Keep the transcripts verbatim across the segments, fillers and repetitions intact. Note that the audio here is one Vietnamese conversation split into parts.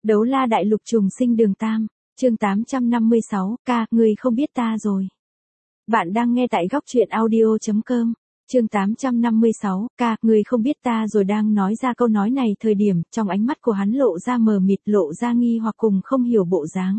Đấu la đại lục trùng sinh Đường Tam, chương tám trăm năm mươi sáu, ca, người không biết ta rồi. Bạn đang nghe tại góc truyện audio chấm com, chương tám trăm năm mươi sáu, ca, người không biết ta rồi. Đang nói ra câu nói này thời điểm, trong ánh mắt của hắn lộ ra mờ mịt, lộ ra nghi hoặc cùng không hiểu bộ dáng.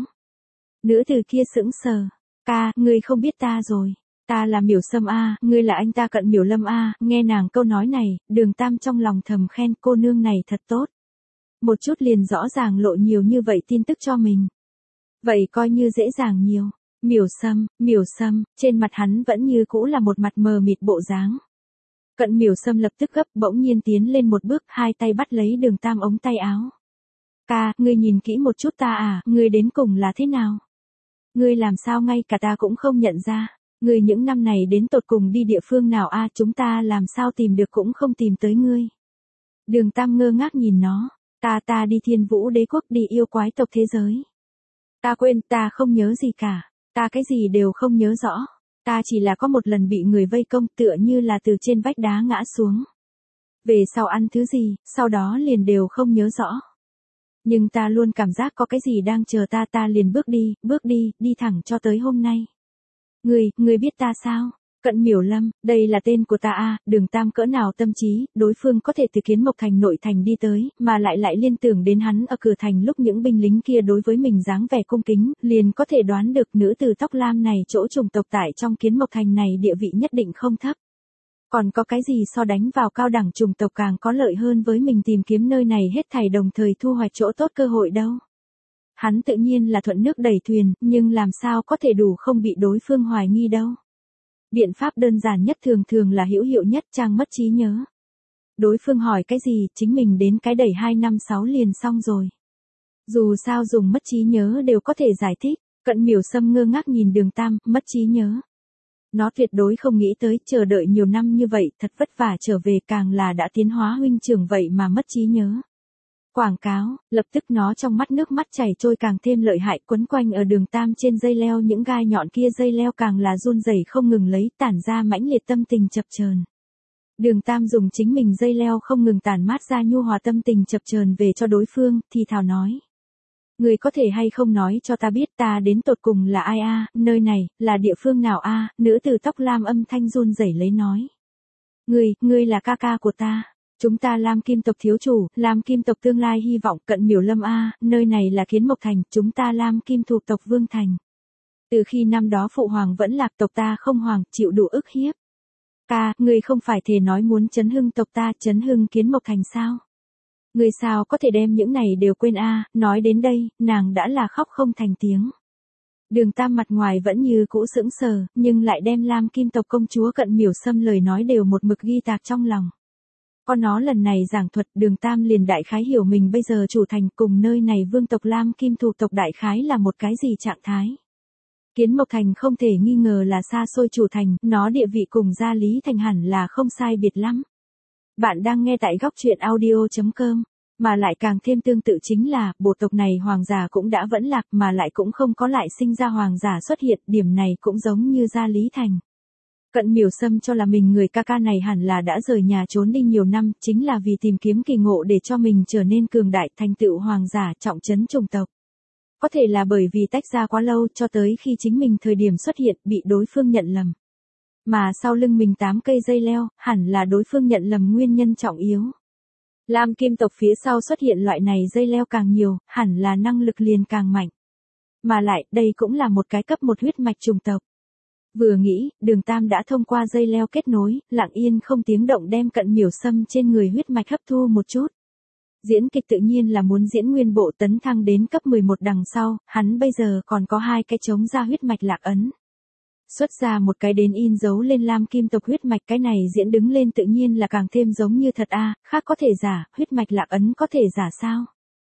Nữ từ kia sững sờ, ca, người không biết ta rồi. Ta là Miểu Sâm a, ngươi là anh ta Cận Miểu Lâm a. Nghe nàng câu nói này, Đường Tam trong lòng thầm khen cô nương này thật tốt. Một chút liền rõ ràng lộ nhiều như vậy tin tức cho mình. Vậy coi như dễ dàng nhiều. Miểu Sâm, Miểu Sâm, trên mặt hắn vẫn như cũ là một mặt mờ mịt bộ dáng. Cận Miểu Sâm lập tức gấp, bỗng nhiên tiến lên một bước, hai tay bắt lấy Đường Tam ống tay áo. Ca, ngươi nhìn kỹ một chút ta à, ngươi đến cùng là thế nào? Ngươi làm sao ngay cả ta cũng không nhận ra? Ngươi những năm này đến tột cùng đi địa phương nào a? Chúng ta làm sao tìm được cũng không tìm tới ngươi. Đường Tam ngơ ngác nhìn nó. Ta ta đi Thiên Vũ Đế quốc, đi yêu quái tộc thế giới. Ta quên, ta không nhớ gì cả. Ta cái gì đều không nhớ rõ. Ta chỉ là có một lần bị người vây công, tựa như là từ trên vách đá ngã xuống. Về sau ăn thứ gì, sau đó liền đều không nhớ rõ. Nhưng ta luôn cảm giác có cái gì đang chờ ta, ta liền bước đi, bước đi, đi thẳng cho tới hôm nay. Ngươi, ngươi biết ta sao? Cận Miểu Lâm, đây là tên của ta a. À, Đường Tam cỡ nào tâm trí, đối phương có thể từ Kiến Mộc Thành nội thành đi tới, mà lại lại liên tưởng đến hắn ở cửa thành lúc những binh lính kia đối với mình dáng vẻ cung kính, liền có thể đoán được nữ tử tóc lam này chỗ chủng tộc tại trong Kiến Mộc Thành này địa vị nhất định không thấp. Còn có cái gì so đánh vào cao đẳng chủng tộc càng có lợi hơn với mình tìm kiếm nơi này hết thảy đồng thời thu hoạch chỗ tốt cơ hội đâu. Hắn tự nhiên là thuận nước đẩy thuyền, nhưng làm sao có thể đủ không bị đối phương hoài nghi đâu. Biện pháp đơn giản nhất thường thường là hữu hiệu nhất, trang mất trí nhớ. Đối phương hỏi cái gì, chính mình đến cái đẩy hai năm sáu liền xong rồi. Dù sao dùng mất trí nhớ đều có thể giải thích. Cận Miểu Sâm ngơ ngác nhìn Đường Tam, mất trí nhớ. Nó tuyệt đối không nghĩ tới, chờ đợi nhiều năm như vậy, thật vất vả trở về, càng là đã tiến hóa huynh trưởng vậy mà mất trí nhớ. Quảng cáo, lập tức nó trong mắt nước mắt chảy trôi càng thêm lợi hại, quấn quanh ở Đường Tam trên dây leo, những gai nhọn kia dây leo càng là run rẩy không ngừng lấy, tản ra mãnh liệt tâm tình chập chờn. Đường Tam dùng chính mình dây leo không ngừng tản mát ra nhu hòa tâm tình chập chờn về cho đối phương, thì thào nói. Người có thể hay không nói cho ta biết ta đến tột cùng là ai a, à, nơi này, là địa phương nào a? À? Nữ tử tóc lam âm thanh run rẩy lấy nói. Ngươi, ngươi là ca ca của ta. Chúng ta Lam Kim tộc thiếu chủ, Lam Kim tộc tương lai hy vọng. Cận Miểu Lâm a, nơi này là Kiến Mộc Thành, chúng ta Lam Kim thuộc tộc Vương Thành. Từ khi năm đó phụ hoàng vẫn lạc, tộc ta không hoàng, chịu đủ ức hiếp. Ca, ngươi không phải thề nói muốn chấn hưng tộc ta, chấn hưng Kiến Mộc Thành sao? Ngươi sao có thể đem những này đều quên a? À, nói đến đây, nàng đã là khóc không thành tiếng. Đường Tam mặt ngoài vẫn như cũ sững sờ, nhưng lại đem Lam Kim tộc công chúa Cận Miểu Sâm lời nói đều một mực ghi tạc trong lòng. Có nó lần này giảng thuật, Đường Tam liền đại khái hiểu mình bây giờ chủ thành cùng nơi này vương tộc Lam Kim thuộc tộc đại khái là một cái gì trạng thái. Kiến Mộc Thành không thể nghi ngờ là xa xôi chủ thành, nó địa vị cùng Gia Lý Thành hẳn là không sai biệt lắm. Bạn đang nghe tại góc truyện audio chấm com, mà lại càng thêm tương tự chính là, bộ tộc này hoàng giả cũng đã vẫn lạc mà lại cũng không có lại sinh ra hoàng giả xuất hiện, điểm này cũng giống như Gia Lý Thành. Cận Miểu Sâm cho là mình người ca ca này hẳn là đã rời nhà trốn đi nhiều năm, chính là vì tìm kiếm kỳ ngộ để cho mình trở nên cường đại, thành tựu hoàng giả, trọng trấn chủng tộc. Có thể là bởi vì tách ra quá lâu, cho tới khi chính mình thời điểm xuất hiện, bị đối phương nhận lầm. Mà sau lưng mình tám cây dây leo, hẳn là đối phương nhận lầm nguyên nhân trọng yếu. Lam Kim tộc phía sau xuất hiện loại này dây leo càng nhiều, hẳn là năng lực liền càng mạnh. Mà lại, đây cũng là một cái cấp một huyết mạch chủng tộc. Vừa nghĩ, Đường Tam đã thông qua dây leo kết nối, lặng yên không tiếng động đem Cận Miểu Sâm trên người huyết mạch hấp thu một chút. Diễn kịch tự nhiên là muốn diễn nguyên bộ tấn thăng đến cấp mười một đằng sau, hắn bây giờ còn có hai cái chống ra huyết mạch lạc ấn. Xuất ra một cái đến in dấu lên Lam Kim tộc huyết mạch, cái này diễn đứng lên tự nhiên là càng thêm giống như thật a, à, khác có thể giả, huyết mạch lạc ấn có thể giả sao?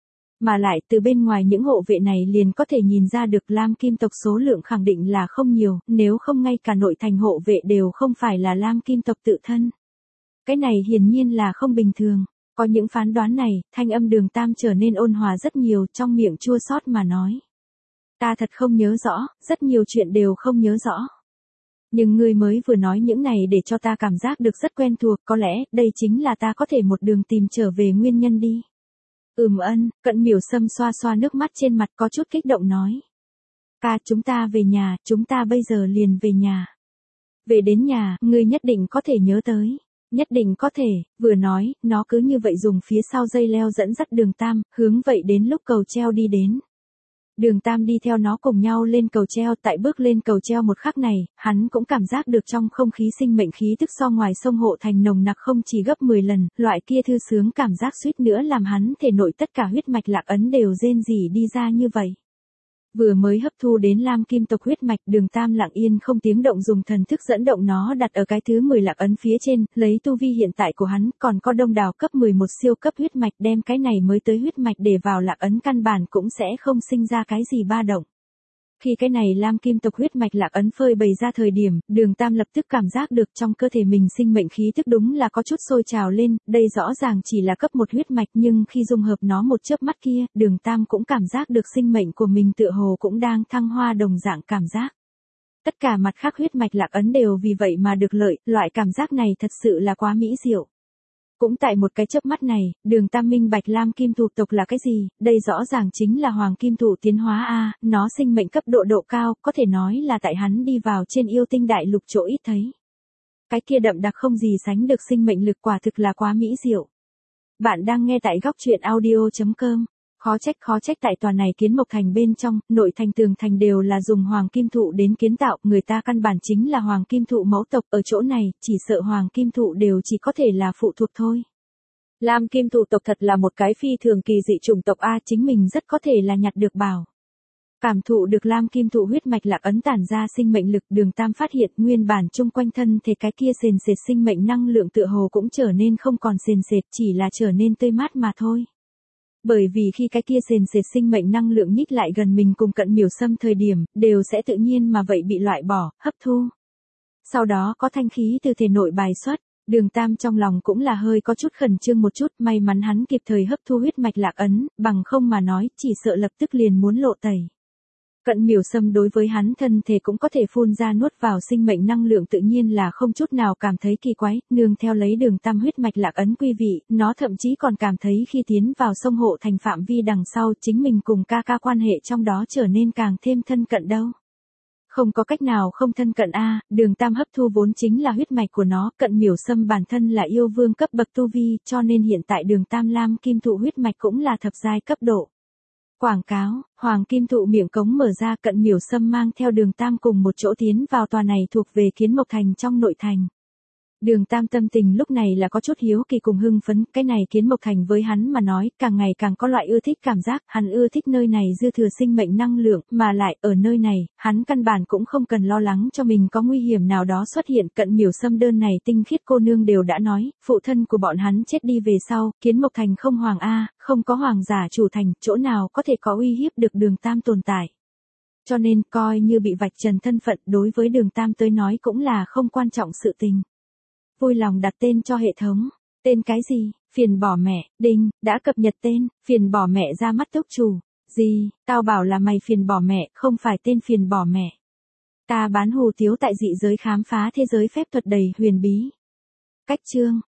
Mà lại từ bên ngoài những hộ vệ này liền có thể nhìn ra được Lam Kim tộc số lượng khẳng định là không nhiều, nếu không ngay cả nội thành hộ vệ đều không phải là Lam Kim tộc tự thân. Cái này hiển nhiên là không bình thường. Có những phán đoán này, thanh âm Đường Tam trở nên ôn hòa rất nhiều, trong miệng chua xót mà nói. Ta thật không nhớ rõ, rất nhiều chuyện đều không nhớ rõ. Nhưng ngươi mới vừa nói những này để cho ta cảm giác được rất quen thuộc, có lẽ đây chính là ta có thể một đường tìm trở về nguyên nhân đi. Ừm ân, Cận Miểu Sâm xoa xoa nước mắt trên mặt có chút kích động nói. Ca, chúng ta về nhà, chúng ta bây giờ liền về nhà. Về đến nhà, ngươi nhất định có thể nhớ tới. Nhất định có thể, vừa nói, nó cứ như vậy dùng phía sau dây leo dẫn dắt Đường Tam, hướng vậy đến lúc cầu treo đi đến. Đường Tam đi theo nó cùng nhau lên cầu treo, tại bước lên cầu treo một khắc này, hắn cũng cảm giác được trong không khí sinh mệnh khí tức so ngoài sông Hộ Thành nồng nặc không chỉ gấp mười lần, loại kia thư sướng cảm giác suýt nữa làm hắn thể nội tất cả huyết mạch lạc ấn đều rên rỉ đi ra như vậy. Vừa mới hấp thu đến lam kim tộc huyết mạch, Đường Tam lặng yên không tiếng động dùng thần thức dẫn động nó đặt ở cái thứ mười lạc ấn phía trên, lấy tu vi hiện tại của hắn, còn có đông đảo cấp mười một siêu cấp huyết mạch, đem cái này mới tới huyết mạch để vào lạc ấn căn bản cũng sẽ không sinh ra cái gì ba động. Khi cái này lam kim tộc huyết mạch lạc ấn phơi bày ra thời điểm, Đường Tam lập tức cảm giác được trong cơ thể mình sinh mệnh khí tức đúng là có chút sôi trào lên, đây rõ ràng chỉ là cấp một huyết mạch nhưng khi dung hợp nó một chớp mắt kia, Đường Tam cũng cảm giác được sinh mệnh của mình tựa hồ cũng đang thăng hoa đồng dạng cảm giác. Tất cả mặt khác huyết mạch lạc ấn đều vì vậy mà được lợi, loại cảm giác này thật sự là quá mỹ diệu. Cũng tại một cái chớp mắt này, Đường Tam minh bạch lam kim thụ tộc là cái gì, đây rõ ràng chính là hoàng kim thụ tiến hóa a, nó sinh mệnh cấp độ độ cao, có thể nói là tại hắn đi vào trên yêu tinh đại lục chỗ ít thấy. Cái kia đậm đặc không gì sánh được sinh mệnh lực quả thực là quá mỹ diệu. Bạn đang nghe tại góc truyện audio chấm com. Khó trách khó trách tại tòa này kiến mộc thành bên trong, nội thành tường thành đều là dùng hoàng kim thụ đến kiến tạo, người ta căn bản chính là hoàng kim thụ mẫu tộc, ở chỗ này, chỉ sợ hoàng kim thụ đều chỉ có thể là phụ thuộc thôi. Lam kim thụ tộc thật là một cái phi thường kỳ dị chủng tộc a, chính mình rất có thể là nhặt được bảo. Cảm thụ được lam kim thụ huyết mạch lạc ấn tản ra sinh mệnh lực, Đường Tam phát hiện nguyên bản chung quanh thân thể cái kia sền sệt sinh mệnh năng lượng tựa hồ cũng trở nên không còn sền sệt, chỉ là trở nên tươi mát mà thôi. Bởi vì khi cái kia sền sệt sinh mệnh năng lượng nhích lại gần mình cùng Cận Miểu Sâm thời điểm, đều sẽ tự nhiên mà vậy bị loại bỏ, hấp thu. Sau đó có thanh khí từ thể nội bài xuất, Đường Tam trong lòng cũng là hơi có chút khẩn trương một chút, may mắn hắn kịp thời hấp thu huyết mạch lạc ấn, bằng không mà nói, chỉ sợ lập tức liền muốn lộ tẩy. Cận Miểu Sâm đối với hắn thân thể cũng có thể phun ra nuốt vào sinh mệnh năng lượng tự nhiên là không chút nào cảm thấy kỳ quái, nương theo lấy Đường Tam huyết mạch lạc ấn quy vị, nó thậm chí còn cảm thấy khi tiến vào sông Hộ Thành phạm vi đằng sau chính mình cùng ca ca quan hệ trong đó trở nên càng thêm thân cận đâu. Không có cách nào không thân cận a, Đường Tam hấp thu vốn chính là huyết mạch của nó, Cận Miểu Sâm bản thân là yêu vương cấp bậc tu vi, cho nên hiện tại Đường Tam lam kim thụ huyết mạch cũng là thập giai cấp độ. Quảng cáo, hoàng kim thụ miệng cống mở ra, Cận Miểu Sâm mang theo Đường Tam cùng một chỗ tiến vào tòa này thuộc về kiến mộc thành trong nội thành. Đường Tam tâm tình lúc này là có chút hiếu kỳ cùng hưng phấn, cái này kiến mộc thành với hắn mà nói, càng ngày càng có loại ưa thích cảm giác, hắn ưa thích nơi này dư thừa sinh mệnh năng lượng, mà lại, ở nơi này, hắn căn bản cũng không cần lo lắng cho mình có nguy hiểm nào đó xuất hiện, Cận Miểu Sâm đơn này tinh khiết cô nương đều đã nói, phụ thân của bọn hắn chết đi về sau, kiến mộc thành không hoàng a, không có hoàng giả chủ thành, chỗ nào có thể có uy hiếp được Đường Tam tồn tại. Cho nên, coi như bị vạch trần thân phận, đối với Đường Tam tới nói cũng là không quan trọng sự tình. Vui lòng đặt tên cho hệ thống. Tên cái gì? Phiền bỏ mẹ. Đinh, đã cập nhật tên. Phiền bỏ mẹ ra mắt túc chủ. Gì? Tao bảo là mày phiền bỏ mẹ, không phải tên phiền bỏ mẹ. Ta bán hủ tiếu tại dị giới khám phá thế giới phép thuật đầy huyền bí. Cách chương.